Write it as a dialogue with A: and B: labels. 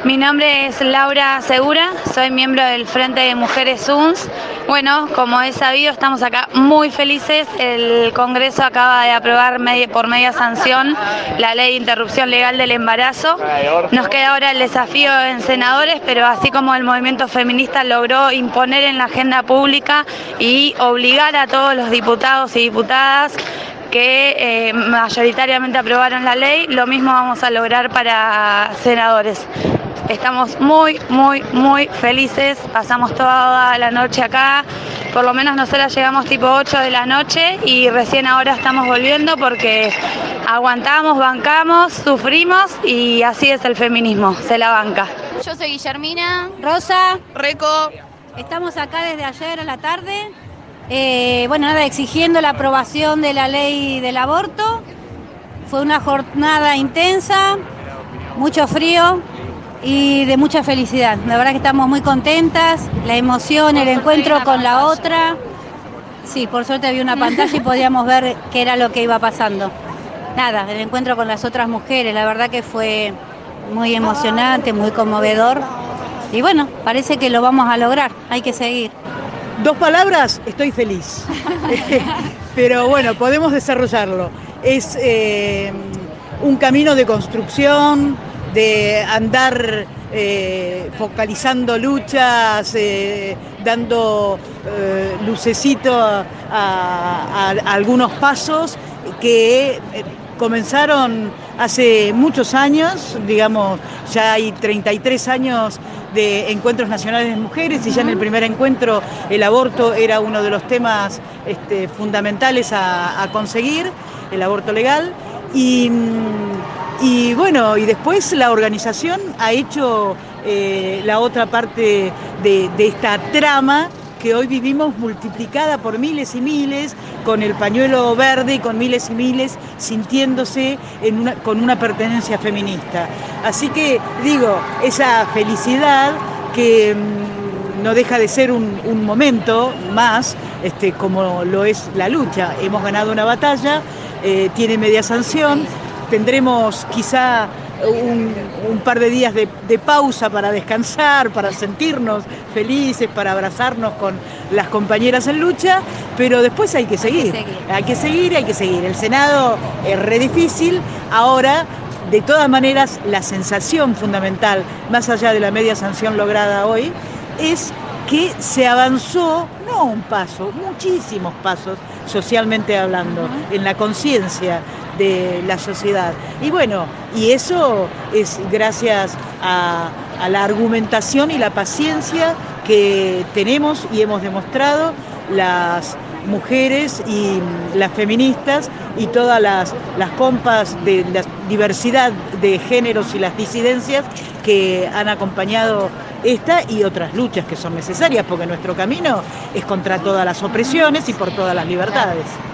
A: Mi nombre es Laura Segura, soy miembro del Frente de Mujeres UNS. Bueno, como es sabido, estamos acá muy felices. El Congreso acaba de aprobar por media sanción la ley de interrupción legal del embarazo. Nos queda ahora el desafío en senadores, pero así como el movimiento feminista logró imponer en la agenda pública y obligar a todos los diputados y diputadas que mayoritariamente aprobaron la ley, lo mismo vamos a lograr para senadores. Estamos muy felices, pasamos toda la noche acá, por lo menos nosotras llegamos tipo 8 de la noche y recién ahora estamos volviendo porque aguantamos, bancamos, sufrimos y así es el feminismo, se la banca.
B: Yo soy Guillermina.
C: Rosa.
D: Reco.
C: Estamos acá desde ayer a la tarde, exigiendo la aprobación de la ley del aborto. Fue una jornada intensa, mucho frío y de mucha felicidad. La verdad que estamos muy contentas, la emoción, el encuentro con la otra. Sí, por suerte había una pantalla y podíamos ver qué era lo que iba pasando. Nada, el encuentro con las otras mujeres, la verdad que fue muy emocionante, muy conmovedor. Y bueno, parece que lo vamos a lograr, hay que seguir.
E: 2 palabras, estoy feliz. Pero bueno, podemos desarrollarlo. Es un camino de construcción, de andar focalizando luchas, dando lucecito a algunos pasos que comenzaron hace muchos años, digamos, ya hay 33 años de encuentros nacionales de mujeres y ya en el primer encuentro el aborto era uno de los temas fundamentales a conseguir, el aborto legal. Y bueno, y después la organización ha hecho la otra parte de esta trama que hoy vivimos multiplicada por miles y miles, con el pañuelo verde y con miles y miles sintiéndose con una pertenencia feminista. Así que digo, esa felicidad que no deja de ser un momento más, como lo es la lucha. Hemos ganado una batalla, tiene media sanción, tendremos quizá un par de días de pausa para descansar, para sentirnos felices, para abrazarnos con las compañeras en lucha, pero después hay que seguir. Hay que seguir. El Senado es re difícil. Ahora, de todas maneras, la sensación fundamental, más allá de la media sanción lograda hoy, es que se avanzó, no un paso, muchísimos pasos, socialmente hablando, en la conciencia de la sociedad. Y bueno, y eso es gracias a la argumentación y la paciencia que tenemos y hemos demostrado las mujeres y las feministas y todas las compas de la diversidad de géneros y las disidencias que han acompañado esta y otras luchas que son necesarias, porque nuestro camino es contra todas las opresiones y por todas las libertades.